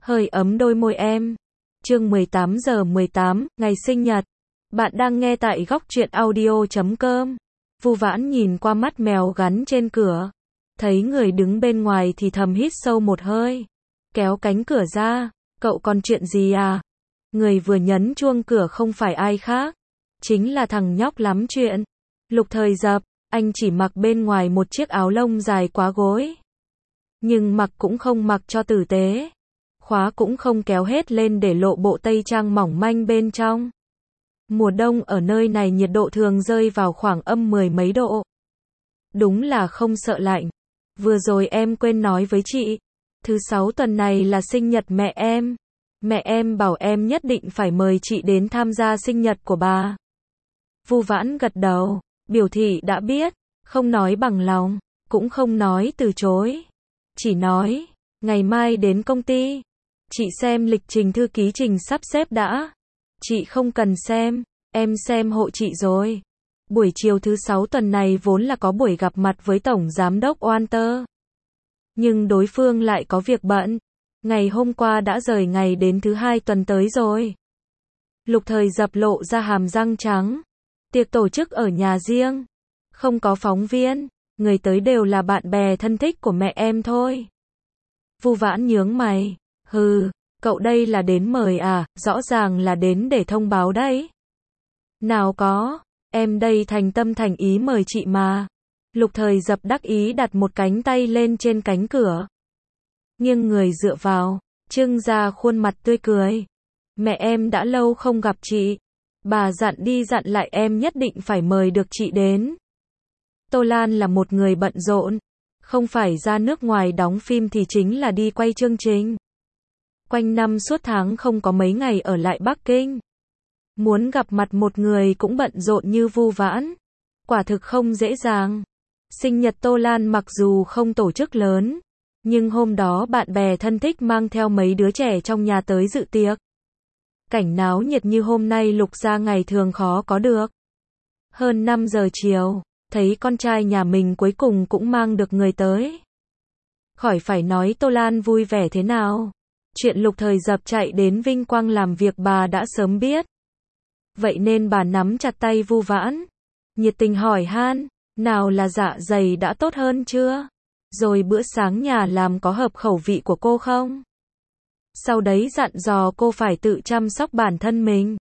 hơi ấm đôi môi em. Chương 18 giờ 18, ngày sinh nhật. Bạn đang nghe tại góc truyện audio.com. Vu Vãn nhìn qua mắt mèo gắn trên cửa. Thấy người đứng bên ngoài thì thầm hít sâu một hơi. Kéo cánh cửa ra. Cậu còn chuyện gì à? Người vừa nhấn chuông cửa không phải ai khác. Chính là thằng nhóc lắm chuyện. Lục Thời Dập. Anh chỉ mặc bên ngoài một chiếc áo lông dài quá gối. Nhưng mặc cũng không mặc cho tử tế. Khóa cũng không kéo hết lên để lộ bộ tây trang mỏng manh bên trong. Mùa đông ở nơi này nhiệt độ thường rơi vào khoảng âm 10 mấy độ. Đúng là không sợ lạnh. Vừa rồi em quên nói với chị. Thứ 6 tuần này là sinh nhật mẹ em. Mẹ em bảo em nhất định phải mời chị đến tham gia sinh nhật của bà. Vu Vãn gật đầu, biểu thị đã biết, không nói bằng lòng, cũng không nói từ chối. Chỉ nói, ngày mai đến công ty. Chị xem lịch trình thư ký trình sắp xếp đã. Chị không cần xem, em xem hộ chị rồi. Buổi chiều thứ 6 tuần này vốn là có buổi gặp mặt với Tổng Giám đốc Walter. Nhưng đối phương lại có việc bận. Ngày hôm qua đã rời ngày đến thứ 2 tuần tới rồi. Lục Thời Dập lộ ra hàm răng trắng. Tiệc tổ chức ở nhà riêng. Không có phóng viên. Người tới đều là bạn bè thân thích của mẹ em thôi. Vu Vãn nhướng mày. Hừ, cậu đây là đến mời à, rõ ràng là đến để thông báo đấy. Nào có, em đây thành tâm thành ý mời chị mà. Lục Thời Dập đắc ý đặt một cánh tay lên trên cánh cửa. Nghiêng người dựa vào, trưng ra khuôn mặt tươi cười. Mẹ em đã lâu không gặp chị. Bà dặn đi dặn lại em nhất định phải mời được chị đến. Tô Lan là một người bận rộn. Không phải ra nước ngoài đóng phim thì chính là đi quay chương trình. Quanh năm suốt tháng không có mấy ngày ở lại Bắc Kinh. Muốn gặp mặt một người cũng bận rộn như Vu Vãn. Quả thực không dễ dàng. Sinh nhật Tô Lan mặc dù không tổ chức lớn. Nhưng hôm đó bạn bè thân thích mang theo mấy đứa trẻ trong nhà tới dự tiệc. Cảnh náo nhiệt như hôm nay Lục gia ngày thường khó có được. Hơn 5 giờ chiều, thấy con trai nhà mình cuối cùng cũng mang được người tới. Khỏi phải nói Tô Lan vui vẻ thế nào. Chuyện Lục Thời Dập chạy đến vinh quang làm việc bà đã sớm biết. Vậy nên bà nắm chặt tay Vu Vãn. Nhiệt tình hỏi han, nào là dạ dày đã tốt hơn chưa? Rồi bữa sáng nhà làm có hợp khẩu vị của cô không? Sau đấy dặn dò cô phải tự chăm sóc bản thân mình.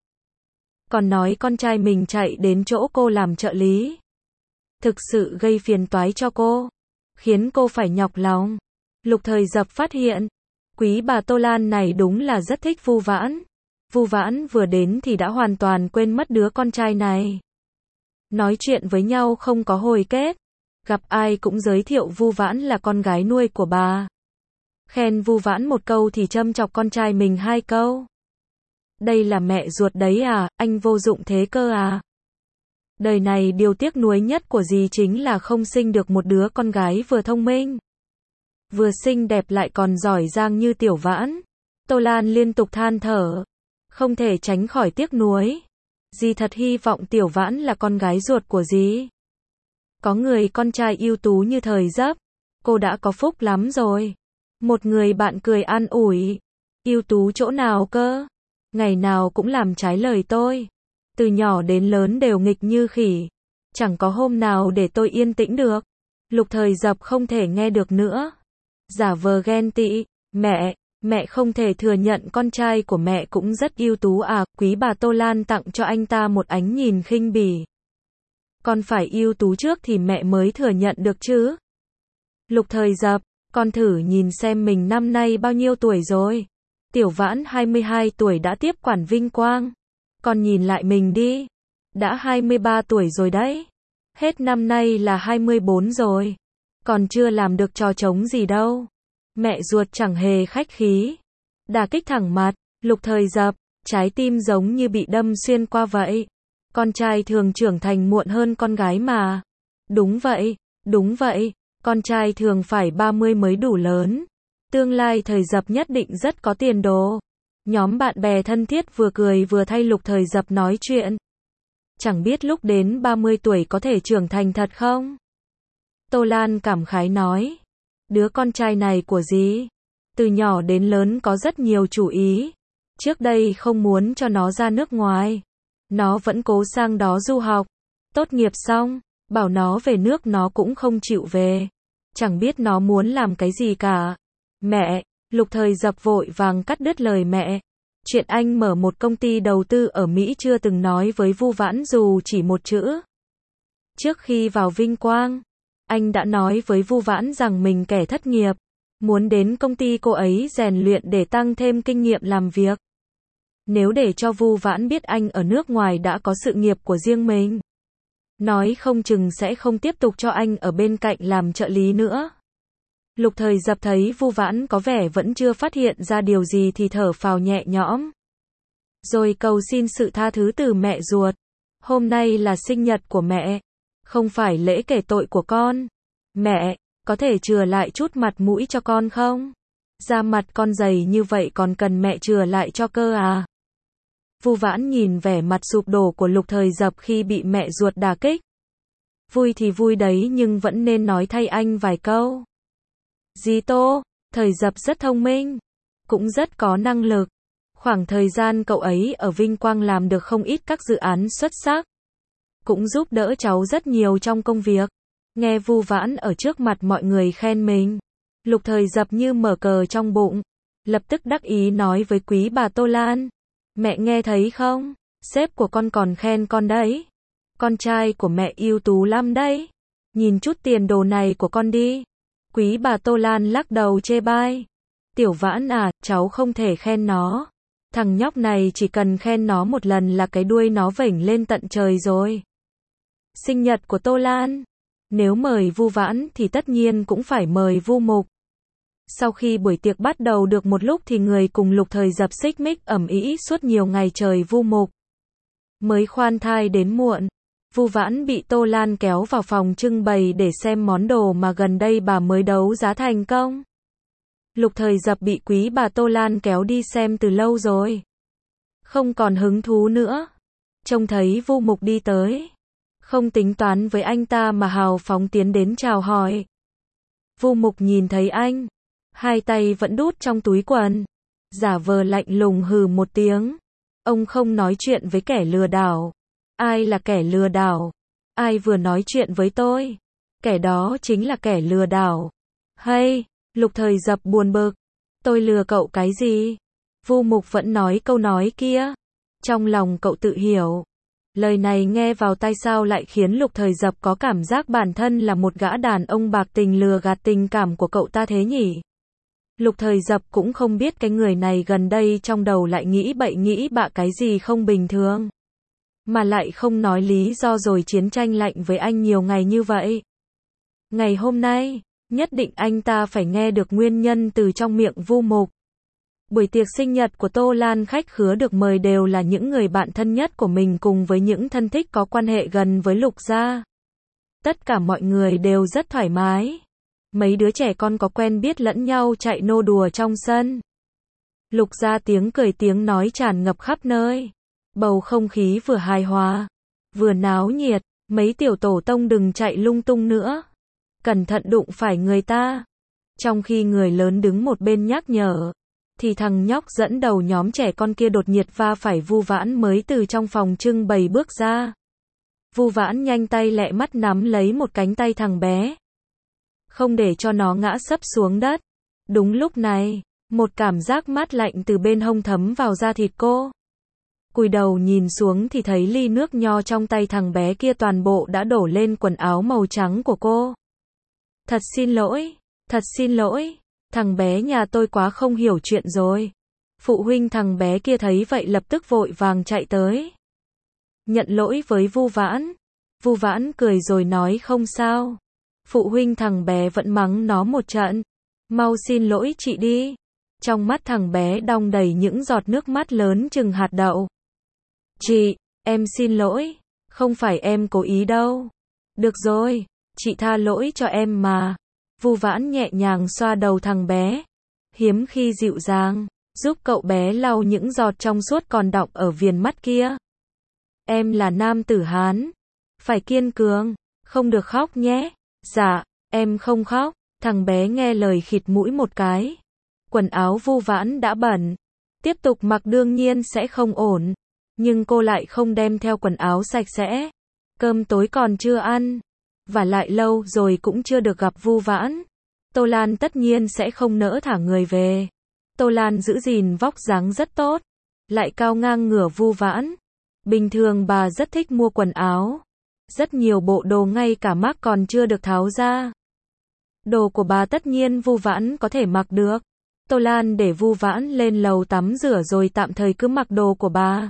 Còn nói con trai mình chạy đến chỗ cô làm trợ lý. Thực sự gây phiền toái cho cô. Khiến cô phải nhọc lòng. Lục Thời Dập phát hiện. Quý bà Tô Lan này đúng là rất thích Vu Vãn. Vu Vãn vừa đến thì đã hoàn toàn quên mất đứa con trai này. Nói chuyện với nhau không có hồi kết. Gặp ai cũng giới thiệu Vu Vãn là con gái nuôi của bà. Khen Vu Vãn một câu thì châm chọc con trai mình 2 câu. Đây là mẹ ruột đấy à, anh vô dụng thế cơ à. Đời này điều tiếc nuối nhất của dì chính là không sinh được một đứa con gái vừa thông minh, vừa xinh đẹp lại còn giỏi giang như Tiểu Vãn. Tô Lan liên tục than thở. Không thể tránh khỏi tiếc nuối. Dì thật hy vọng Tiểu Vãn là con gái ruột của dì. Có người con trai ưu tú như Thời Dập. Cô đã có phúc lắm rồi. Một người bạn cười an ủi. Ưu tú chỗ nào cơ? Ngày nào cũng làm trái lời tôi. Từ nhỏ đến lớn đều nghịch như khỉ. Chẳng có hôm nào để tôi yên tĩnh được. Lục Thời Dập không thể nghe được nữa. Giả vờ ghen tị. Mẹ không thể thừa nhận con trai của mẹ cũng rất ưu tú à. Quý bà Tô Lan tặng cho anh ta một ánh nhìn khinh bỉ. Con phải ưu tú trước thì mẹ mới thừa nhận được chứ. Lục Thời Dập, con thử nhìn xem mình năm nay bao nhiêu tuổi rồi. Tiểu Vãn 22 tuổi đã tiếp quản vinh quang. Con nhìn lại mình đi. Đã 23 tuổi rồi đấy. Hết năm nay là 24 rồi. Còn chưa làm được trò trống gì đâu. Mẹ ruột chẳng hề khách khí. Đả kích thẳng mặt. Lục Thời Dập, trái tim giống như bị đâm xuyên qua vậy. Con trai thường trưởng thành muộn hơn con gái mà. Đúng vậy. Con trai thường phải 30 mới đủ lớn. Tương lai Thời Dập nhất định rất có tiền đồ. Nhóm bạn bè thân thiết vừa cười vừa thay Lục Thời Dập nói chuyện. Chẳng biết lúc đến 30 tuổi có thể trưởng thành thật không? Tô Lan cảm khái nói. Đứa con trai này của dì Từ nhỏ đến lớn có rất nhiều chủ ý. Trước đây không muốn cho nó ra nước ngoài. Nó vẫn cố sang đó du học. Tốt nghiệp xong, bảo nó về nước nó cũng không chịu về. Chẳng biết nó muốn làm cái gì cả. Mẹ, Lục Thời Dập vội vàng cắt đứt lời mẹ. Chuyện anh mở một công ty đầu tư ở Mỹ chưa từng nói với Vu Vãn dù chỉ một chữ. Trước khi vào Vinh Quang, anh đã nói với Vu Vãn rằng mình kẻ thất nghiệp, muốn đến công ty cô ấy rèn luyện để tăng thêm kinh nghiệm làm việc. Nếu để cho Vu Vãn biết anh ở nước ngoài đã có sự nghiệp của riêng mình, nói không chừng sẽ không tiếp tục cho anh ở bên cạnh làm trợ lý nữa. Lục Thời Dập thấy Vu Vãn có vẻ vẫn chưa phát hiện ra điều gì thì thở phào nhẹ nhõm. Rồi cầu xin sự tha thứ từ mẹ ruột. Hôm nay là sinh nhật của mẹ, không phải lễ kể tội của con. Mẹ, có thể chừa lại chút mặt mũi cho con không? Da mặt con dày như vậy còn cần mẹ chừa lại cho cơ à? Vu Vãn nhìn vẻ mặt sụp đổ của Lục Thời Dập khi bị mẹ ruột đả kích. Vui thì vui đấy nhưng vẫn nên nói thay anh vài câu. Dì Tô, Thời Dập rất thông minh, cũng rất có năng lực. Khoảng thời gian cậu ấy ở Vinh Quang làm được không ít các dự án xuất sắc. Cũng giúp đỡ cháu rất nhiều trong công việc. Nghe Vu Vãn ở trước mặt mọi người khen mình, Lục Thời Dập như mở cờ trong bụng. Lập tức đắc ý nói với quý bà Tô Lan. Mẹ nghe thấy không? Sếp của con còn khen con đấy. Con trai của mẹ ưu tú lắm đấy. Nhìn chút tiền đồ này của con đi. Quý bà Tô Lan lắc đầu chê bai. Tiểu Vãn à, cháu không thể khen nó. Thằng nhóc này chỉ cần khen nó một lần là cái đuôi nó vểnh lên tận trời rồi. Sinh nhật của Tô Lan. Nếu mời Vu Vãn thì tất nhiên cũng phải mời Vu Mục. Sau khi buổi tiệc bắt đầu được một lúc thì người cùng Lục Thời Dập xích mích ầm ĩ suốt nhiều ngày trời. Vu Mục mới khoan thai đến muộn. Vu Vãn bị Tô Lan kéo vào phòng trưng bày để xem món đồ mà gần đây bà mới đấu giá thành công. Lục Thời Dập bị quý bà Tô Lan kéo đi xem từ lâu rồi. Không còn hứng thú nữa. Trông thấy Vu Mục đi tới, không tính toán với anh ta mà hào phóng tiến đến chào hỏi. Vu Mục nhìn thấy anh, hai tay vẫn đút trong túi quần, giả vờ lạnh lùng hừ một tiếng. Ông không nói chuyện với kẻ lừa đảo. Ai là kẻ lừa đảo? Ai vừa nói chuyện với tôi? Kẻ đó chính là kẻ lừa đảo. Hay, Lục Thời Dập buồn bực. Tôi lừa cậu cái gì? Vu Mục vẫn nói câu nói kia. Trong lòng cậu tự hiểu. Lời này nghe vào tai sao lại khiến Lục Thời Dập có cảm giác bản thân là một gã đàn ông bạc tình lừa gạt tình cảm của cậu ta thế nhỉ? Lục Thời Dập cũng không biết cái người này gần đây trong đầu lại nghĩ bậy nghĩ bạ cái gì không bình thường. Mà lại không nói lý do rồi chiến tranh lạnh với anh nhiều ngày như vậy. Ngày hôm nay, nhất định anh ta phải nghe được nguyên nhân từ trong miệng Vu Mục. Buổi tiệc sinh nhật của Tô Lan khách khứa được mời đều là những người bạn thân nhất của mình cùng với những thân thích có quan hệ gần với Lục gia. Tất cả mọi người đều rất thoải mái. Mấy đứa trẻ con có quen biết lẫn nhau chạy nô đùa trong sân. Lục gia tiếng cười tiếng nói tràn ngập khắp nơi. Bầu không khí vừa hài hòa, vừa náo nhiệt. Mấy tiểu tổ tông đừng chạy lung tung nữa. Cẩn thận đụng phải người ta. Trong khi người lớn đứng một bên nhắc nhở, thì thằng nhóc dẫn đầu nhóm trẻ con kia đột nhiệt va phải Vu Vãn mới từ trong phòng trưng bày bước ra. Vu Vãn nhanh tay lẹ mắt nắm lấy một cánh tay thằng bé, không để cho nó ngã sấp xuống đất. Đúng lúc này, một cảm giác mát lạnh từ bên hông thấm vào da thịt cô. Cúi đầu nhìn xuống thì thấy ly nước nho trong tay thằng bé kia toàn bộ đã đổ lên quần áo màu trắng của cô. Thật xin lỗi, thằng bé nhà tôi quá không hiểu chuyện rồi. Phụ huynh thằng bé kia thấy vậy lập tức vội vàng chạy tới. Nhận lỗi với Vu Vãn. Vu Vãn cười rồi nói không sao. Phụ huynh thằng bé vẫn mắng nó một trận. Mau xin lỗi chị đi. Trong mắt thằng bé đong đầy những giọt nước mắt lớn chừng hạt đậu. Chị, em xin lỗi. Không phải em cố ý đâu. Được rồi, chị tha lỗi cho em mà. Vu Vãn nhẹ nhàng xoa đầu thằng bé, hiếm khi dịu dàng, giúp cậu bé lau những giọt trong suốt còn đọng ở viền mắt kia. Em là nam tử Hán, phải kiên cường, không được khóc nhé. Dạ, em không khóc. Thằng bé nghe lời khịt mũi một cái. Quần áo Vu Vãn đã bẩn, tiếp tục mặc đương nhiên sẽ không ổn, nhưng cô lại không đem theo quần áo sạch sẽ. Cơm tối còn chưa ăn, và lại lâu rồi cũng chưa được gặp Vu Vãn. Tô Lan tất nhiên sẽ không nỡ thả người về. Tô Lan giữ gìn vóc dáng rất tốt, lại cao ngang ngửa Vu Vãn. Bình thường bà rất thích mua quần áo. Rất nhiều bộ đồ ngay cả mác còn chưa được tháo ra. Đồ của bà tất nhiên Vu Vãn có thể mặc được. Tô Lan để Vu Vãn lên lầu tắm rửa rồi tạm thời cứ mặc đồ của bà.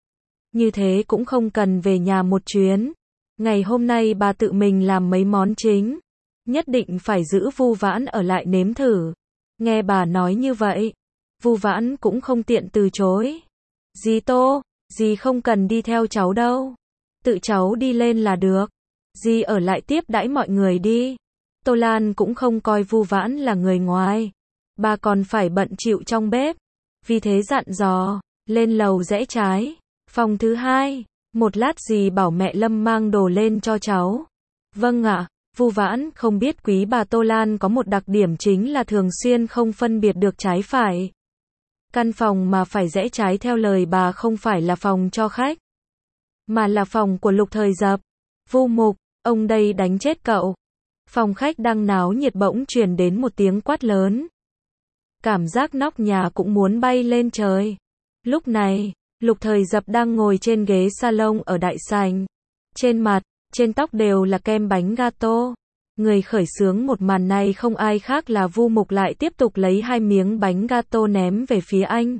Như thế cũng không cần về nhà một chuyến. Ngày hôm nay bà tự mình làm mấy món chính. Nhất định phải giữ Vu Vãn ở lại nếm thử. Nghe bà nói như vậy, Vu Vãn cũng không tiện từ chối. Dì Tô, dì không cần đi theo cháu đâu. Tự cháu đi lên là được. Dì ở lại tiếp đãi mọi người đi. Tô Lan cũng không coi Vu Vãn là người ngoài. Bà còn phải bận chịu trong bếp. Vì thế dặn dò, lên lầu rẽ trái. Phòng thứ 2, một lát dì bảo mẹ Lâm mang đồ lên cho cháu. Vâng ạ. Vu Vãn không biết quý bà Tô Lan có một đặc điểm chính là thường xuyên không phân biệt được trái phải. Căn phòng mà phải rẽ trái theo lời bà không phải là phòng cho khách, mà là phòng của Lục Thời Dập. Vu Mục, ông đây đánh chết cậu. Phòng khách đang náo nhiệt bỗng truyền đến một tiếng quát lớn. Cảm giác nóc nhà cũng muốn bay lên trời. Lúc này, Lục Thời Dập đang ngồi trên ghế salon ở đại sảnh. Trên mặt, trên tóc đều là kem bánh gato. Người khởi xướng một màn này không ai khác là Vu Mục, lại tiếp tục lấy 2 miếng bánh gato ném về phía anh.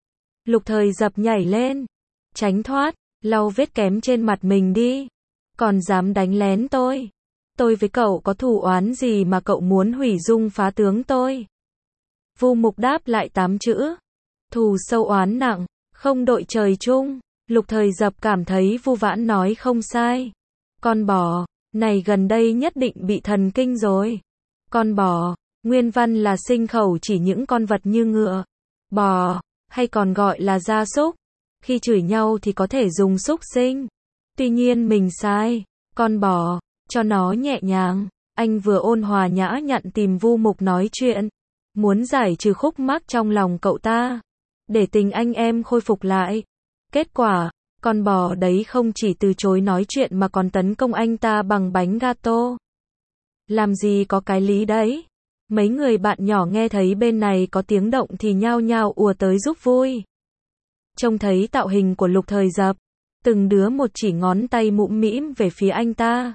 Lục Thời Dập nhảy lên, tránh thoát, lau vết kém trên mặt mình đi. Còn dám đánh lén tôi? Tôi với cậu có thù oán gì mà cậu muốn hủy dung phá tướng tôi? Vu Mục đáp lại 8 chữ. Thù sâu oán nặng, không đội trời chung. Lục Thời Dập cảm thấy Vu Vãn nói không sai. Con bò này gần đây nhất định bị thần kinh rồi. Con bò, nguyên văn là sinh khẩu chỉ những con vật như ngựa, bò, hay còn gọi là gia súc. Khi chửi nhau thì có thể dùng súc sinh. Tuy nhiên mình sai, con bò, cho nó nhẹ nhàng. Anh vừa ôn hòa nhã nhặn tìm Vu Mục nói chuyện, muốn giải trừ khúc mắc trong lòng cậu ta, để tình anh em khôi phục lại. Kết quả, con bò đấy không chỉ từ chối nói chuyện mà còn tấn công anh ta bằng bánh gato. Làm gì có cái lý đấy. Mấy người bạn nhỏ nghe thấy bên này có tiếng động thì nhao nhao ùa tới giúp vui. Trông thấy tạo hình của Lục Thời Dập, từng đứa một chỉ ngón tay mũm mĩm về phía anh ta.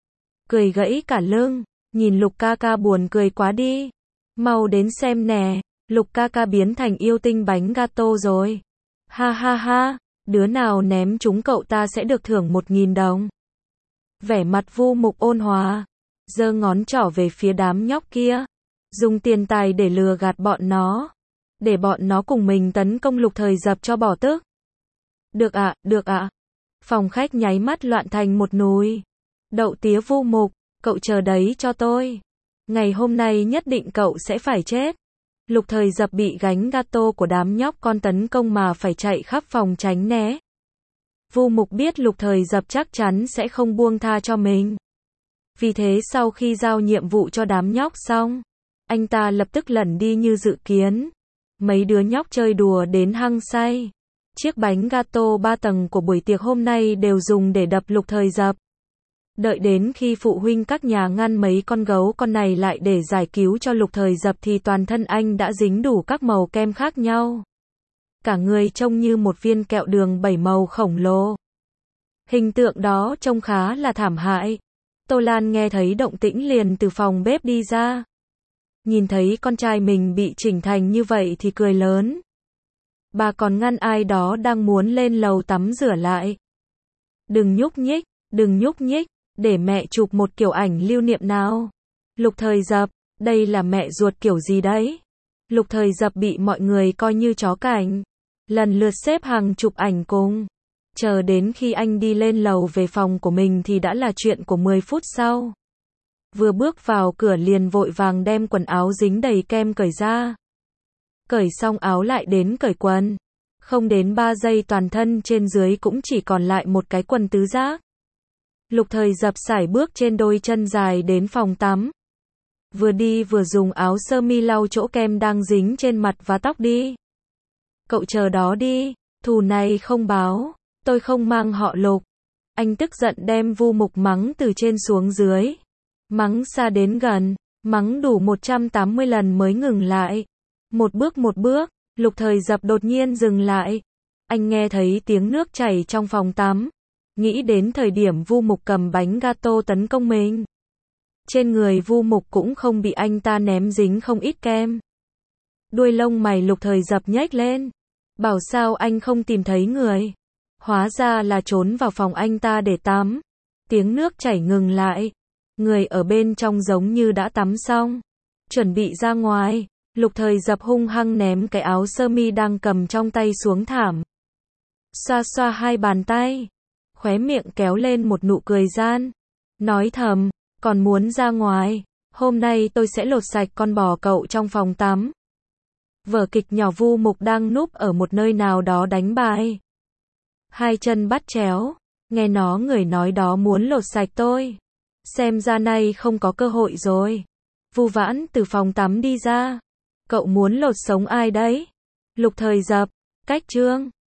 Cười gãy cả lưng, nhìn Lục ca ca buồn cười quá đi. Mau đến xem nè, Lục ca ca biến thành yêu tinh bánh gato rồi. Ha ha ha, đứa nào ném chúng cậu ta sẽ được thưởng 1.000 đồng. Vẻ mặt Vu Mục ôn hòa, giơ ngón trỏ về phía đám nhóc kia, dùng tiền tài để lừa gạt bọn nó, để bọn nó cùng mình tấn công Lục Thời Dập cho bỏ tức. Được ạ, được ạ. Phòng khách nháy mắt loạn thành một nùi. Đậu tía Vu Mục, cậu chờ đấy cho tôi. Ngày hôm nay nhất định cậu sẽ phải chết. Lục Thời Dập bị gánh gato của đám nhóc con tấn công mà phải chạy khắp phòng tránh né. Vu Mục biết Lục Thời Dập chắc chắn sẽ không buông tha cho mình. Vì thế sau khi giao nhiệm vụ cho đám nhóc xong, anh ta lập tức lẩn đi như dự kiến. Mấy đứa nhóc chơi đùa đến hăng say. Chiếc bánh gato 3 tầng của buổi tiệc hôm nay đều dùng để đập Lục Thời Dập. Đợi đến khi phụ huynh các nhà ngăn mấy con gấu con này lại để giải cứu cho Lục Thời Dập thì toàn thân anh đã dính đủ các màu kem khác nhau. Cả người trông như một viên kẹo đường 7 màu khổng lồ. Hình tượng đó trông khá là thảm hại. Tô Lan nghe thấy động tĩnh liền từ phòng bếp đi ra. Nhìn thấy con trai mình bị chỉnh thành như vậy thì cười lớn. Bà còn ngăn ai đó đang muốn lên lầu tắm rửa lại. Đừng nhúc nhích, đừng nhúc nhích, để mẹ chụp một kiểu ảnh lưu niệm nào. Lục Thời Dập, đây là mẹ ruột kiểu gì đấy? Lục Thời Dập bị mọi người coi như chó cảnh, lần lượt xếp hàng chụp ảnh cùng. Chờ đến khi anh đi lên lầu về phòng của mình thì đã là chuyện của 10 phút sau. Vừa bước vào cửa liền vội vàng đem quần áo dính đầy kem cởi ra. Cởi xong áo lại đến cởi quần. Không đến 3 giây toàn thân trên dưới cũng chỉ còn lại một cái quần tứ giác. Lục Thời Dập sải bước trên đôi chân dài đến phòng tắm. vừa đi vừa dùng áo sơ mi lau chỗ kem đang dính trên mặt và tóc đi. Cậu chờ đó đi, thù này không báo, tôi không mang họ Lục. Anh tức giận đem Vu Mục mắng từ trên xuống dưới. Mắng xa đến gần, mắng đủ 180 lần mới ngừng lại. Một bước, Lục Thời Dập đột nhiên dừng lại. Anh nghe thấy tiếng nước chảy trong phòng tắm. Nghĩ đến thời điểm Vu Mục cầm bánh gato tấn công mình. Trên người Vu Mục cũng không bị anh ta ném dính không ít kem. Đuôi lông mày Lục Thời Dập nhếch lên. Bảo sao anh không tìm thấy người. Hóa ra là trốn vào phòng anh ta để tắm. Tiếng nước chảy ngừng lại. Người ở bên trong giống như đã tắm xong. Chuẩn bị ra ngoài. Lục Thời Dập hung hăng ném cái áo sơ mi đang cầm trong tay xuống thảm. Xoa xoa hai bàn tay. Khóe miệng kéo lên một nụ cười gian. Nói thầm, còn muốn ra ngoài. Hôm nay tôi sẽ lột sạch con bò cậu trong phòng tắm. Vở kịch nhỏ Vu Mục đang núp ở một nơi nào đó đánh bài. Hai chân bắt chéo. Nghe người nói đó muốn lột sạch tôi. Xem ra nay không có cơ hội rồi. Vu Vãn từ phòng tắm đi ra. Cậu muốn lột sống ai đấy? Lục Thời Dập, cách chương.